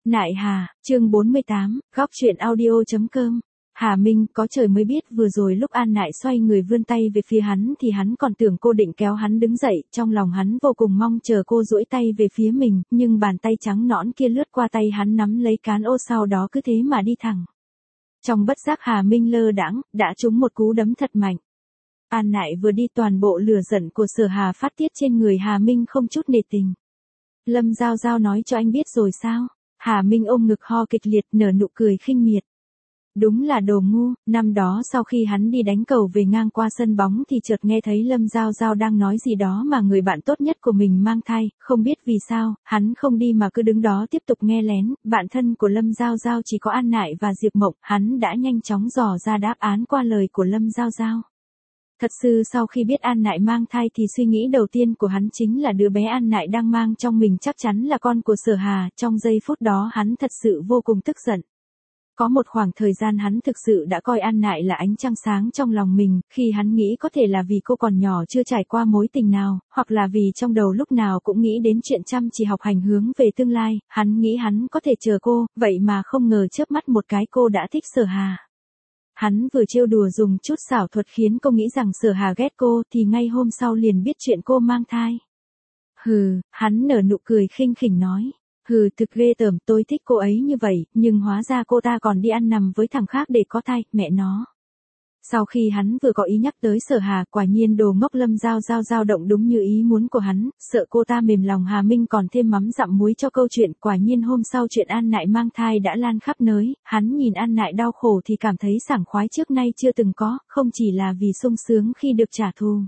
Nại Hà, chương 48, góc truyện audio.com. Hà Minh có trời mới biết vừa rồi lúc An Nại xoay người vươn tay về phía hắn thì hắn còn tưởng cô định kéo hắn đứng dậy, trong lòng hắn vô cùng mong chờ cô duỗi tay về phía mình, nhưng bàn tay trắng nõn kia lướt qua tay hắn nắm lấy cán ô sau đó cứ thế mà đi thẳng. Trong bất giác Hà Minh lơ đãng, đã trúng một cú đấm thật mạnh. An Nại vừa đi toàn bộ lửa giận của Sở Hà phát tiết trên người Hà Minh không chút nể tình. Lâm Giao Giao nói cho anh biết rồi sao? Hà Minh ôm ngực ho kịch liệt nở nụ cười khinh miệt. Đúng là đồ ngu, năm đó sau khi hắn đi đánh cầu về ngang qua sân bóng thì chợt nghe thấy Lâm Giao Giao đang nói gì đó mà người bạn tốt nhất của mình mang thai, không biết vì sao, hắn không đi mà cứ đứng đó tiếp tục nghe lén, bạn thân của Lâm Giao Giao chỉ có An Nại và Diệp Mộng, hắn đã nhanh chóng dò ra đáp án qua lời của Lâm Giao Giao. Thật sự sau khi biết An Nại mang thai thì suy nghĩ đầu tiên của hắn chính là đứa bé An Nại đang mang trong mình chắc chắn là con của Sở Hà, trong giây phút đó hắn thật sự vô cùng tức giận. Có một khoảng thời gian hắn thực sự đã coi An Nại là ánh trăng sáng trong lòng mình, khi hắn nghĩ có thể là vì cô còn nhỏ chưa trải qua mối tình nào, hoặc là vì trong đầu lúc nào cũng nghĩ đến chuyện chăm chỉ học hành hướng về tương lai, hắn nghĩ hắn có thể chờ cô, vậy mà không ngờ chớp mắt một cái cô đã thích Sở Hà. Hắn vừa trêu đùa dùng chút xảo thuật khiến cô nghĩ rằng Sở Hà ghét cô thì ngay hôm sau liền biết chuyện cô mang thai. Hừ, hắn nở nụ cười khinh khỉnh nói. Hừ, thực ghê tởm, tôi thích cô ấy như vậy, nhưng hóa ra cô ta còn đi ăn nằm với thằng khác để có thai, mẹ nó. Sau khi hắn vừa có ý nhắc tới Sở Hà, quả nhiên đồ ngốc Lâm Giao Giao dao động đúng như ý muốn của hắn, sợ cô ta mềm lòng Hà Minh còn thêm mắm dặm muối cho câu chuyện, quả nhiên hôm sau chuyện An Nại mang thai đã lan khắp nơi, hắn nhìn An Nại đau khổ thì cảm thấy sảng khoái trước nay chưa từng có, không chỉ là vì sung sướng khi được trả thù.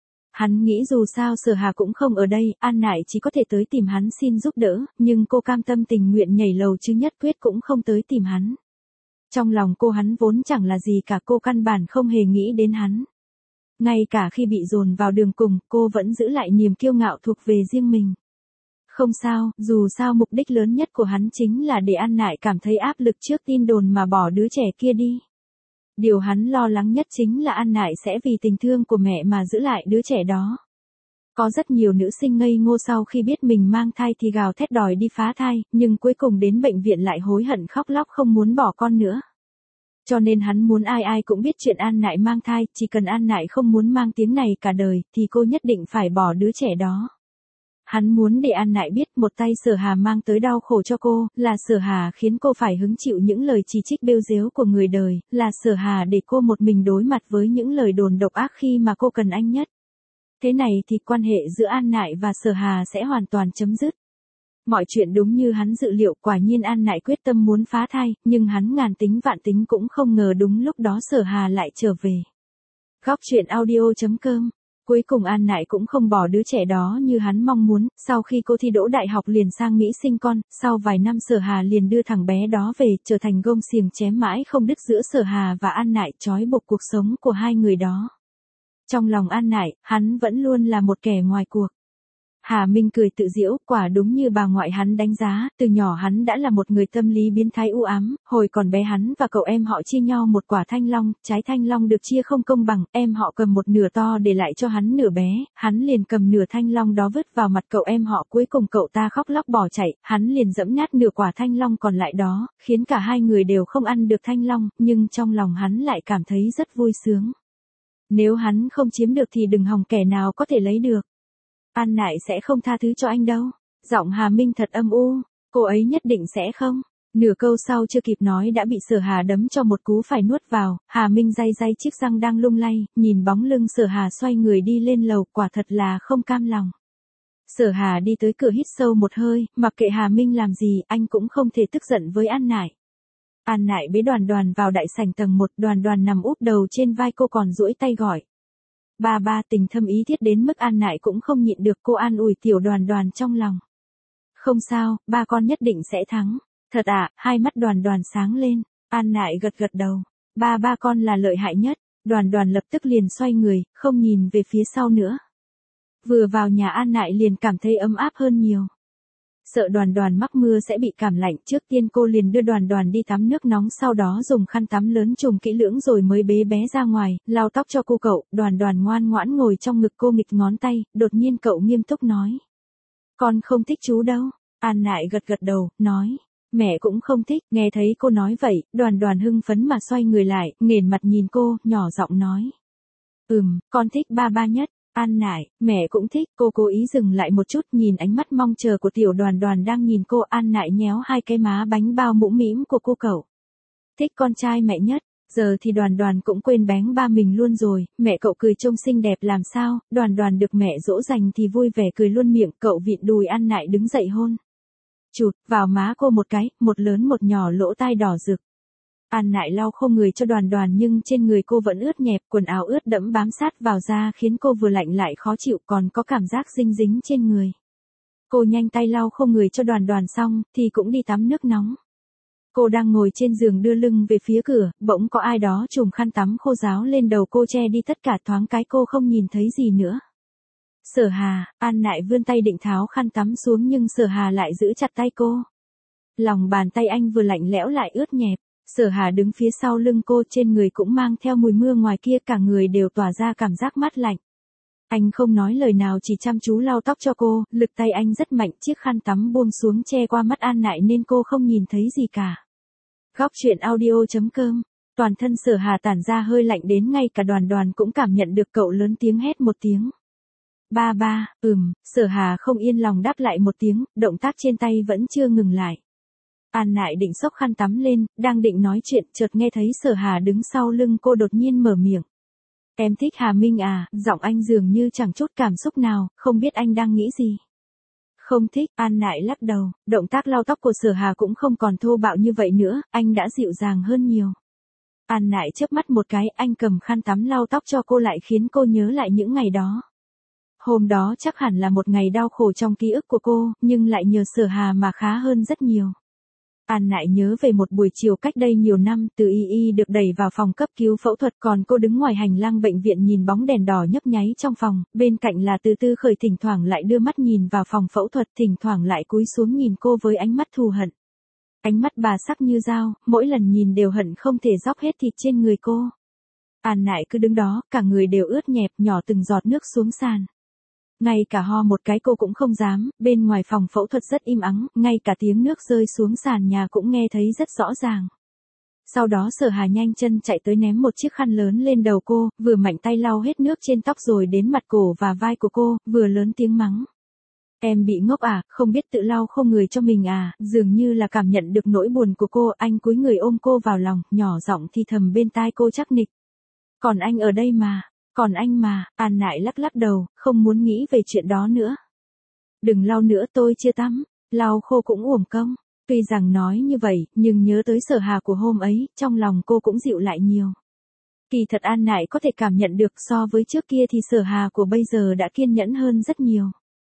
Hắn nghĩ dù sao Sở Hà cũng không ở đây, An Nại chỉ có thể tới tìm hắn xin giúp đỡ, nhưng cô cam tâm tình nguyện nhảy lầu chứ nhất quyết cũng không tới tìm hắn. Trong lòng cô hắn vốn chẳng là gì cả, cô căn bản không hề nghĩ đến hắn. Ngay cả khi bị dồn vào đường cùng, cô vẫn giữ lại niềm kiêu ngạo thuộc về riêng mình. Không sao, dù sao mục đích lớn nhất của hắn chính là để An Nại cảm thấy áp lực trước tin đồn mà bỏ đứa trẻ kia đi. Điều hắn lo lắng nhất chính là An Nại sẽ vì tình thương của mẹ mà giữ lại đứa trẻ đó. Có rất nhiều nữ sinh ngây ngô sau khi biết mình mang thai thì gào thét đòi đi phá thai, nhưng cuối cùng đến bệnh viện lại hối hận khóc lóc không muốn bỏ con nữa. Cho nên hắn muốn ai ai cũng biết chuyện An Nại mang thai, chỉ cần An Nại không muốn mang tiếng này cả đời, thì cô nhất định phải bỏ đứa trẻ đó. Hắn muốn để An Nại biết một tay Sở Hà mang tới đau khổ cho cô, là Sở Hà khiến cô phải hứng chịu những lời chỉ trích bêu dếu của người đời, là Sở Hà để cô một mình đối mặt với những lời đồn độc ác khi mà cô cần anh nhất. Thế này thì quan hệ giữa An Nại và Sở Hà sẽ hoàn toàn chấm dứt. Mọi chuyện đúng như hắn dự liệu, quả nhiên An Nại quyết tâm muốn phá thai, nhưng hắn ngàn tính vạn tính cũng không ngờ đúng lúc đó Sở Hà lại trở về. Góc truyện audio.com. Cuối cùng An Nại cũng không bỏ đứa trẻ đó như hắn mong muốn, sau khi cô thi đỗ đại học liền sang Mỹ sinh con, sau vài năm Sở Hà liền đưa thằng bé đó về, trở thành gông xiềng chém mãi không đứt giữa Sở Hà và An Nại, trói buộc cuộc sống của hai người đó. Trong lòng An Nại, hắn vẫn luôn là một kẻ ngoài cuộc. Hà Minh cười tự giễu, quả đúng như bà ngoại hắn đánh giá, từ nhỏ hắn đã là một người tâm lý biến thái u ám, hồi còn bé hắn và cậu em họ chia nhau một quả thanh long, trái thanh long được chia không công bằng, em họ cầm một nửa to để lại cho hắn nửa bé, hắn liền cầm nửa thanh long đó vứt vào mặt cậu em họ, cuối cùng cậu ta khóc lóc bỏ chạy, hắn liền giẫm nát nửa quả thanh long còn lại đó, khiến cả hai người đều không ăn được thanh long, nhưng trong lòng hắn lại cảm thấy rất vui sướng. Nếu hắn không chiếm được thì đừng hòng kẻ nào có thể lấy được. An Nại sẽ không tha thứ cho anh đâu. Giọng Hà Minh thật âm u, cô ấy nhất định sẽ không. Nửa câu sau chưa kịp nói đã bị Sở Hà đấm cho một cú phải nuốt vào, Hà Minh day day chiếc răng đang lung lay, nhìn bóng lưng Sở Hà xoay người đi lên lầu, quả thật là không cam lòng. Sở Hà đi tới cửa hít sâu một hơi, mặc kệ Hà Minh làm gì, anh cũng không thể tức giận với An Nại. An Nại bế Đoàn Đoàn vào đại sảnh tầng 1, Đoàn Đoàn nằm úp đầu trên vai cô còn duỗi tay gọi. Ba ba, tình thâm ý thiết đến mức An Nại cũng không nhịn được, cô an ủi tiểu Đoàn Đoàn trong lòng. Không sao, ba con nhất định sẽ thắng. Thật ạ, hai mắt Đoàn Đoàn sáng lên. An Nại gật gật đầu. Ba con là lợi hại nhất. Đoàn Đoàn lập tức liền xoay người, không nhìn về phía sau nữa. Vừa vào nhà An Nại liền cảm thấy ấm áp hơn nhiều. Sợ Đoàn Đoàn mắc mưa sẽ bị cảm lạnh, trước tiên cô liền đưa Đoàn Đoàn đi tắm nước nóng, sau đó dùng khăn tắm lớn trùm kỹ lưỡng rồi mới bế bé ra ngoài, lau tóc cho cô cậu. Đoàn Đoàn ngoan ngoãn ngồi trong ngực cô nghịch ngón tay, đột nhiên cậu nghiêm túc nói. Con không thích chú đâu. An Nại gật gật đầu, nói. Mẹ cũng không thích, nghe thấy cô nói vậy, Đoàn Đoàn hưng phấn mà xoay người lại, nghển mặt nhìn cô, nhỏ giọng nói. Con thích ba ba nhất. An Nại, mẹ cũng thích, cô cố ý dừng lại một chút nhìn ánh mắt mong chờ của tiểu Đoàn Đoàn đang nhìn cô. An Nại nhéo hai cái má bánh bao mũm mĩm của cô cậu. Thích con trai mẹ nhất. Giờ thì Đoàn Đoàn cũng quên bén ba mình luôn rồi, mẹ cậu cười trông xinh đẹp làm sao, Đoàn Đoàn được mẹ dỗ dành thì vui vẻ cười luôn miệng, cậu vịn đùi An Nại đứng dậy hôn. Chụt vào má cô một cái, một lớn một nhỏ lỗ tai đỏ rực. An Nại lau khô người cho Đoàn Đoàn nhưng trên người cô vẫn ướt nhẹp, quần áo ướt đẫm bám sát vào da khiến cô vừa lạnh lại khó chịu còn có cảm giác dinh dính trên người. Cô nhanh tay lau khô người cho Đoàn Đoàn xong, thì cũng đi tắm nước nóng. Cô đang ngồi trên giường đưa lưng về phía cửa, bỗng có ai đó trùm khăn tắm khô ráo lên đầu cô che đi tất cả thoáng cái cô không nhìn thấy gì nữa. Sở Hà, An Nại vươn tay định tháo khăn tắm xuống nhưng Sở Hà lại giữ chặt tay cô. Lòng bàn tay anh vừa lạnh lẽo lại ướt nhẹp. Sở Hà đứng phía sau lưng cô trên người cũng mang theo mùi mưa ngoài kia cả người đều tỏa ra cảm giác mát lạnh. Anh không nói lời nào chỉ chăm chú lau tóc cho cô, lực tay anh rất mạnh chiếc khăn tắm buông xuống che qua mắt An Nại nên cô không nhìn thấy gì cả. Góc truyện audio.com. Toàn thân Sở Hà tản ra hơi lạnh đến ngay cả Đoàn Đoàn cũng cảm nhận được cậu lớn tiếng hét một tiếng. Ba ba, Sở Hà không yên lòng đáp lại một tiếng, động tác trên tay vẫn chưa ngừng lại. An Nại định xốc khăn tắm lên, đang định nói chuyện, chợt nghe thấy Sở Hà đứng sau lưng cô đột nhiên mở miệng. Em thích Hà Minh à, giọng anh dường như chẳng chút cảm xúc nào, không biết anh đang nghĩ gì. Không thích, An Nại lắc đầu, động tác lau tóc của Sở Hà cũng không còn thô bạo như vậy nữa, anh đã dịu dàng hơn nhiều. An Nại chớp mắt một cái, anh cầm khăn tắm lau tóc cho cô lại khiến cô nhớ lại những ngày đó. Hôm đó chắc hẳn là một ngày đau khổ trong ký ức của cô, nhưng lại nhờ Sở Hà mà khá hơn rất nhiều. An Nại nhớ về một buổi chiều cách đây nhiều năm, Từ Y được đẩy vào phòng cấp cứu phẫu thuật còn cô đứng ngoài hành lang bệnh viện nhìn bóng đèn đỏ nhấp nháy trong phòng, bên cạnh là Từ Tư Khởi thỉnh thoảng lại đưa mắt nhìn vào phòng phẫu thuật, thỉnh thoảng lại cúi xuống nhìn cô với ánh mắt thù hận. Ánh mắt bà sắc như dao, mỗi lần nhìn đều hận không thể róc hết thịt trên người cô. An Nại cứ đứng đó, cả người đều ướt nhẹp, nhỏ từng giọt nước xuống sàn. Ngay cả ho một cái cô cũng không dám, bên ngoài phòng phẫu thuật rất im ắng, ngay cả tiếng nước rơi xuống sàn nhà cũng nghe thấy rất rõ ràng. Sau đó Sở Hà nhanh chân chạy tới ném một chiếc khăn lớn lên đầu cô, vừa mạnh tay lau hết nước trên tóc rồi đến mặt cổ và vai của cô, vừa lớn tiếng mắng. Em bị ngốc à, không biết tự lau khô người cho mình à, dường như là cảm nhận được nỗi buồn của cô, anh cúi người ôm cô vào lòng, nhỏ giọng thì thầm bên tai cô chắc nịch. Còn anh ở đây mà. Còn anh mà, An Nại lắc lắc đầu, không muốn nghĩ về chuyện đó nữa. Đừng lau nữa tôi chưa tắm, lau khô cũng uổng công. Tuy rằng nói như vậy, nhưng nhớ tới Sở Hà của hôm ấy, trong lòng cô cũng dịu lại nhiều. Kỳ thật An Nại có thể cảm nhận được so với trước kia thì Sở Hà của bây giờ đã kiên nhẫn hơn rất nhiều.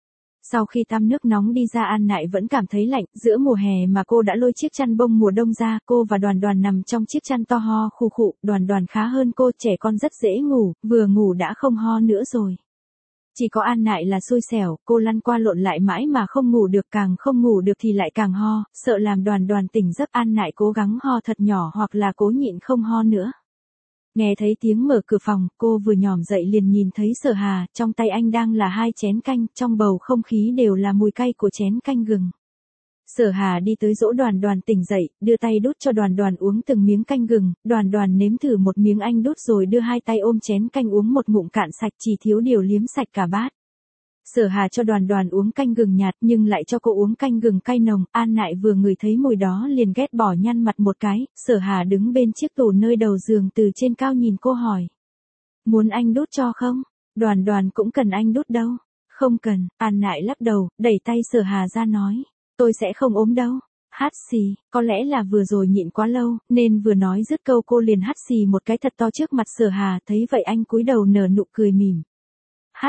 Sau khi tắm nước nóng đi ra An Nại vẫn cảm thấy lạnh, giữa mùa hè mà cô đã lôi chiếc chăn bông mùa đông ra, cô và Đoàn Đoàn nằm trong chiếc chăn to ho khù khụ, Đoàn Đoàn khá hơn cô, trẻ con rất dễ ngủ, vừa ngủ đã không ho nữa rồi. Chỉ có An Nại là xui xẻo, cô lăn qua lộn lại mãi mà không ngủ được, càng không ngủ được thì lại càng ho, sợ làm Đoàn Đoàn tỉnh giấc. An Nại cố gắng ho thật nhỏ hoặc là cố nhịn không ho nữa. Nghe thấy tiếng mở cửa phòng, cô vừa nhòm dậy liền nhìn thấy Sở Hà, trong tay anh đang là 2 chén canh, trong bầu không khí đều là mùi cay của chén canh gừng. Sở Hà đi tới dỗ Đoàn Đoàn tỉnh dậy, đưa tay đút cho Đoàn Đoàn uống từng miếng canh gừng, Đoàn Đoàn nếm thử một miếng anh đút rồi đưa 2 tay ôm chén canh uống một ngụm cạn sạch, chỉ thiếu điều liếm sạch cả bát. Sở Hà cho Đoàn Đoàn uống canh gừng nhạt nhưng lại cho cô uống canh gừng cay nồng, An Nại vừa ngửi thấy mùi đó liền ghét bỏ nhăn mặt một cái, Sở Hà đứng bên chiếc tủ nơi đầu giường từ trên cao nhìn cô hỏi. Muốn anh đút cho không? Đoàn Đoàn cũng cần anh đút đâu. Không cần, An Nại lắc đầu, đẩy tay Sở Hà ra nói. Tôi sẽ không ốm đâu. Hắt xì, có lẽ là vừa rồi nhịn quá lâu, nên vừa nói dứt câu cô liền hắt xì một cái thật to trước mặt Sở Hà, thấy vậy anh cúi đầu nở nụ cười mỉm. Hát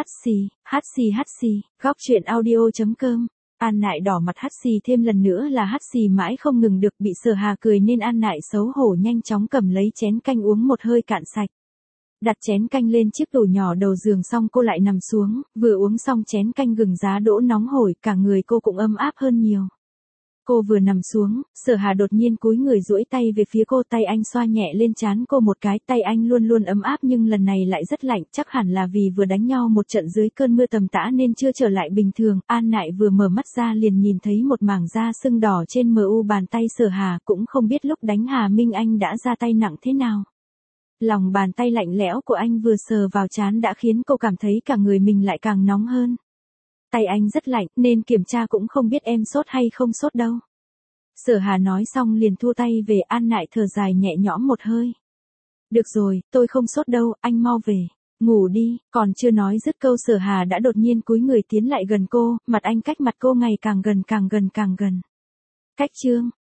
xì, góc truyện audio.com. An Nại đỏ mặt hắt xì thêm lần nữa là hắt xì mãi không ngừng được, bị Sở Hà cười nên An Nại xấu hổ nhanh chóng cầm lấy chén canh uống một hơi cạn sạch. Đặt chén canh lên chiếc tủ nhỏ đầu giường xong cô lại nằm xuống, vừa uống xong chén canh gừng giá đỗ nóng hổi, cả người cô cũng ấm áp hơn nhiều. Cô vừa nằm xuống, Sở Hà đột nhiên cúi người duỗi tay về phía cô, tay anh xoa nhẹ lên trán cô một cái, tay anh luôn luôn ấm áp nhưng lần này lại rất lạnh, chắc hẳn là vì vừa đánh nhau một trận dưới cơn mưa tầm tã nên chưa trở lại bình thường. An Nại vừa mở mắt ra liền nhìn thấy một mảng da sưng đỏ trên mu bàn tay Sở Hà, cũng không biết lúc đánh Hà Minh Anh đã ra tay nặng thế nào. Lòng bàn tay lạnh lẽo của anh vừa sờ vào trán đã khiến cô cảm thấy cả người mình lại càng nóng hơn. Tay anh rất lạnh nên kiểm tra cũng không biết em sốt hay không sốt đâu. Sở Hà nói xong liền thu tay về. An Nại thở dài nhẹ nhõm một hơi. Được rồi, tôi không sốt đâu, anh mau về. Ngủ đi, còn chưa nói dứt câu Sở Hà đã đột nhiên cúi người tiến lại gần cô, mặt anh cách mặt cô ngày càng gần càng gần càng gần. Cách chương